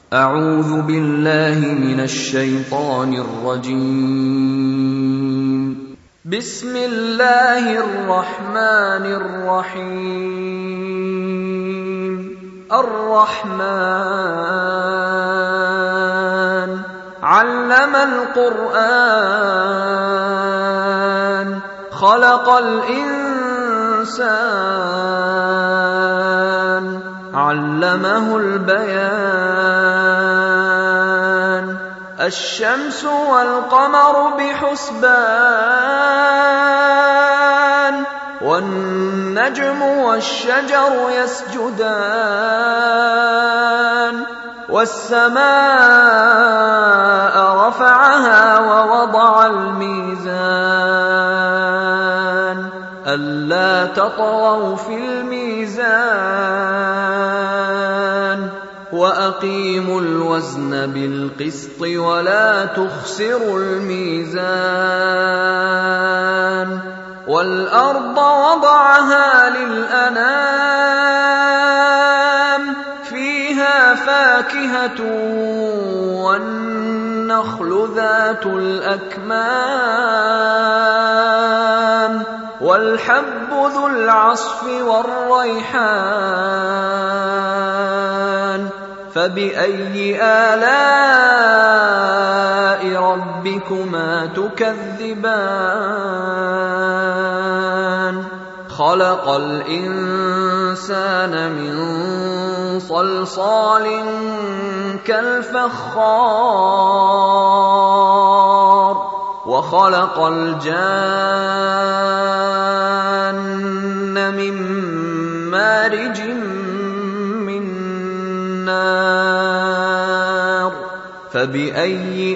أعوذ بالله من الشيطان الرجيم. بسم الله الرحمن الرحيم. الرحمن علم القرآن خلق الإنسان علمه البيان. الشمس والقمر بحسبان والنجم والشجر يسجدان والسماء رفعها ووضع الميزان ألا تطغوا في الميزان وأقيموا الوزن بالقسط ولا تخسروا الميزان. والأرض وضعها للأنام فيها فاكهة والنخل ذات الأكمام والحب ذو العصف والريحان. فبأي آلاء ربكما تكذبان؟ خلق الإنسان من صلصال كالفخار وخلق الجان من مارج من نار. فبأي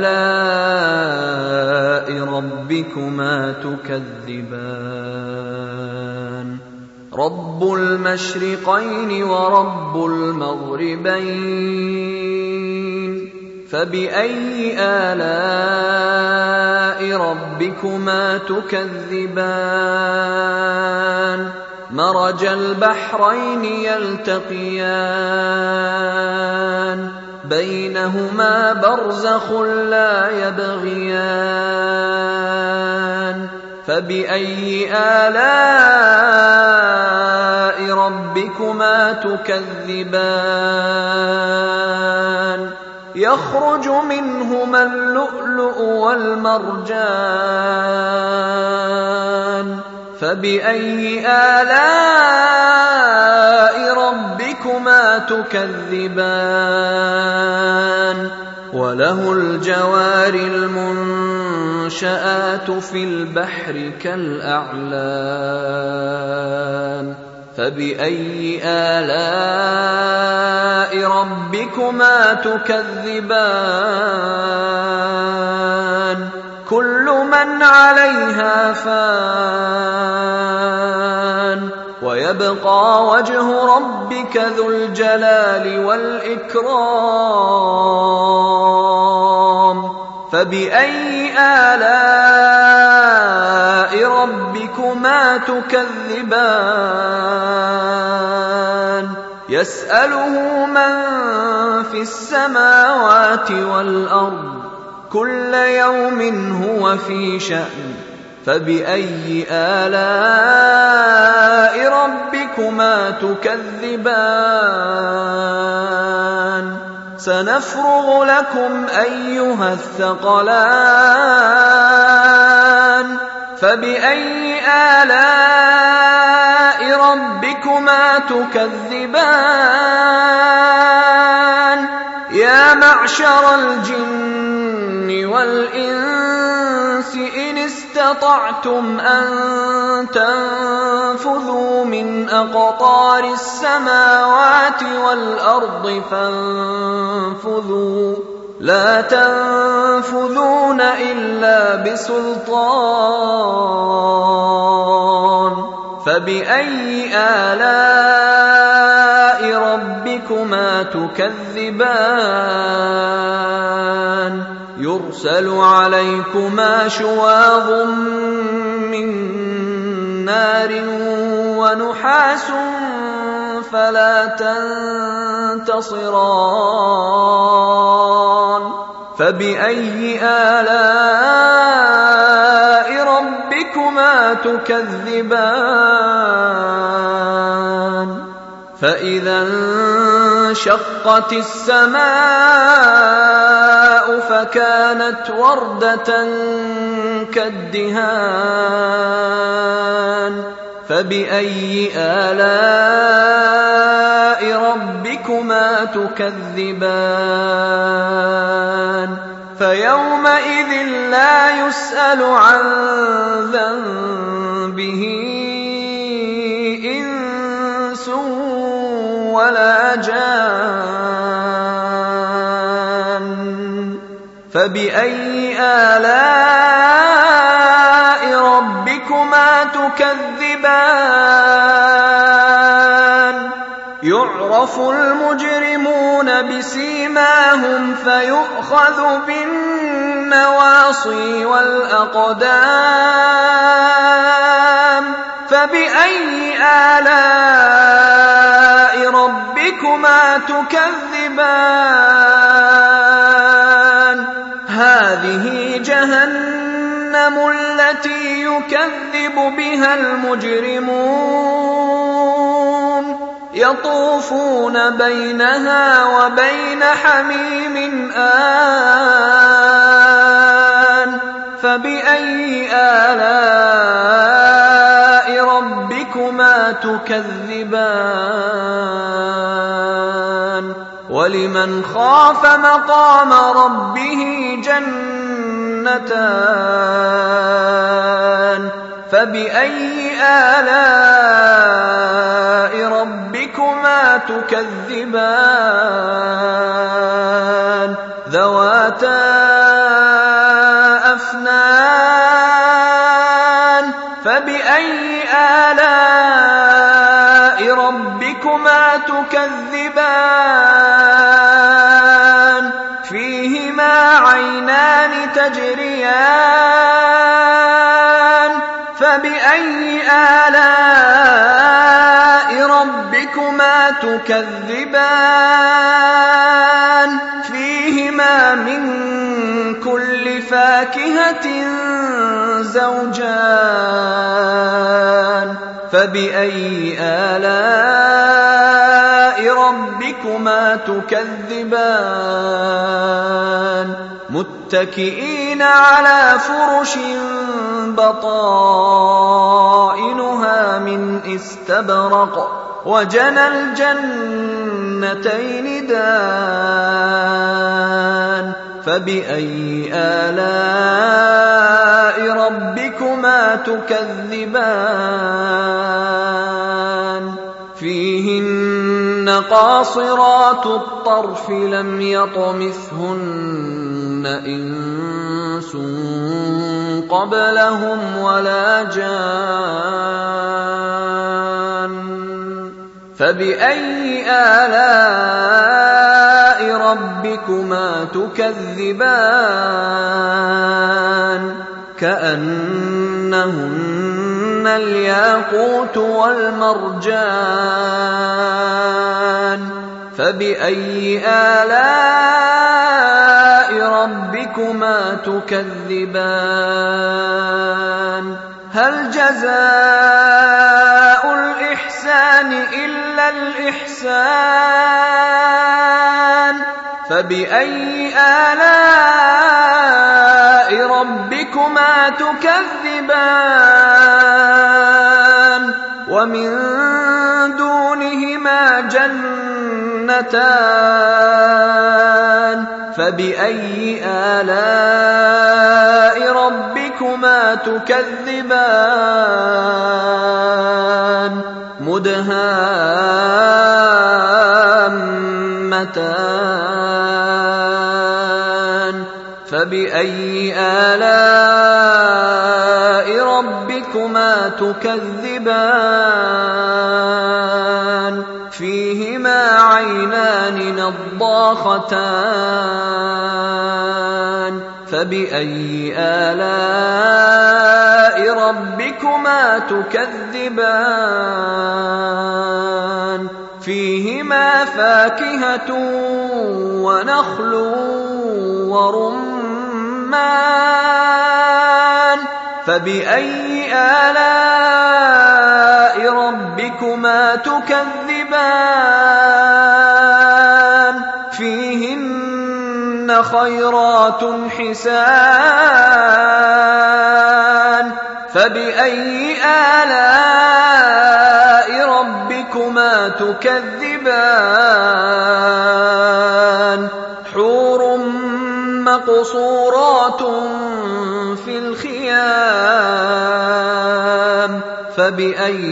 آلاء ربكما تكذبان؟ رب المشرقين ورب المغربين. فبأي آلاء ربكما تكذبان؟ مرج البحرين يلتقيان بينهما برزخ لا يبغيان. فبأي آلاء ربكما تكذبان؟ يخرج منهما اللؤلؤ والمرجان. فبأي آلاء ربكما تكذبان؟ وله الجوار المنشآت في البحر كالأعلام. فبأي آلاء ربكما تكذبان؟ كل من عليها فان ويبقى وجه ربك ذو الجلال والإكرام. فبأي آلاء ربكما تكذبان؟ يسأله من في السماوات والأرض كل يوم هو في شأن. فبأي آلاء ربكما تكذبان؟ سنفرغ لكم أيها الثقلان. فبأي آلاء ربكما تكذبان؟ يا معشر الجن والإنس إن استطعتم أن تنفذوا من أقطار السماوات والأرض فانفذوا لا تنفذون إلا بسلطان. فبأي آلاء ربكما تكذبان؟ يرسل عليكما شواظ من نار ونحاس فلا تنتصران. فبأي آلاء ربكما تكذبان فإذا انشقت السماء فكانت وردة كالدهان فبأي آلاء ربكما تكذبان فيومئذ لا يسأل عن ذنبه إنس ولا جان فبأي آلاء ربكما تكذبان يعرف المجرمون بسيماهم فيؤخذ بالنواصي والأقدام فبأي آلاء ربكما تكذبان هذه جهنم التي يكذب بها المجرمون يطوفون بينها وبين حميم آن فبأي آلاء ربكما تكذبان ولمن خاف مقام ربه جنتان فبأي آلاء ربكما تكذبان ذواتا أفنان فبأي آلاء ربكما تكذبان فيهما عينان تجريان فبأي آلاء ربكما تكذبان فيهما من كل فاكهة زوجان فبأي آلاء ربكما تكذبان متكئين على فرش بطائنها من استبرق وجنى الجنتين دان فبأي آلاء ربكما تكذبان فيهن قاصرات الطرف لم يطمثهن إنس قبلهم ولا جان فبأي آلاء ربكما تكذبان كأنهن الياقوت والمرجان فبأي آلاء ربكما تكذبان هل جزاء الإحسان إلا الإحسان فبأي آلاء ربكما تكذبان ومن دونهما جنتان فبأي آلاء ربكما تكذبان مدهامتان فبأي آلاء ربكما تكذبان فيهما عينان نضاختان فبأي آلاء ربكما تكذبان فيهما فاكهة ونخل ورمان فبأي آلاء ربكما تكذبان فيهن خيرات حسان فبأي آلاء ربكما تكذبان حور مقصورات في الخيام فبأي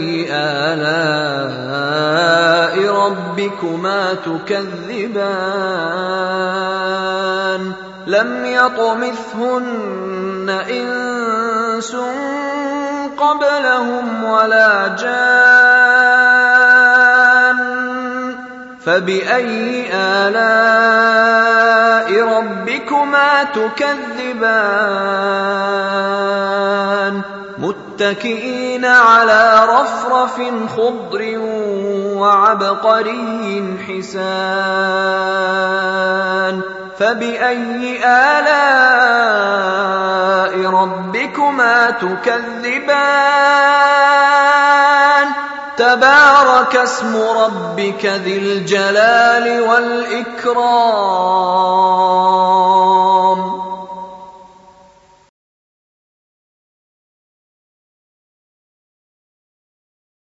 آلاء ربكما تكذبان لم يطمثهن إنس قبلهم ولا جان فبأي آلاء ربكما تكذبان متكئين على رفرف خضر وعبقري حسان فبأي آلاء ربكما تكذبان تبارك اسم ربك ذي الجلال والإكرام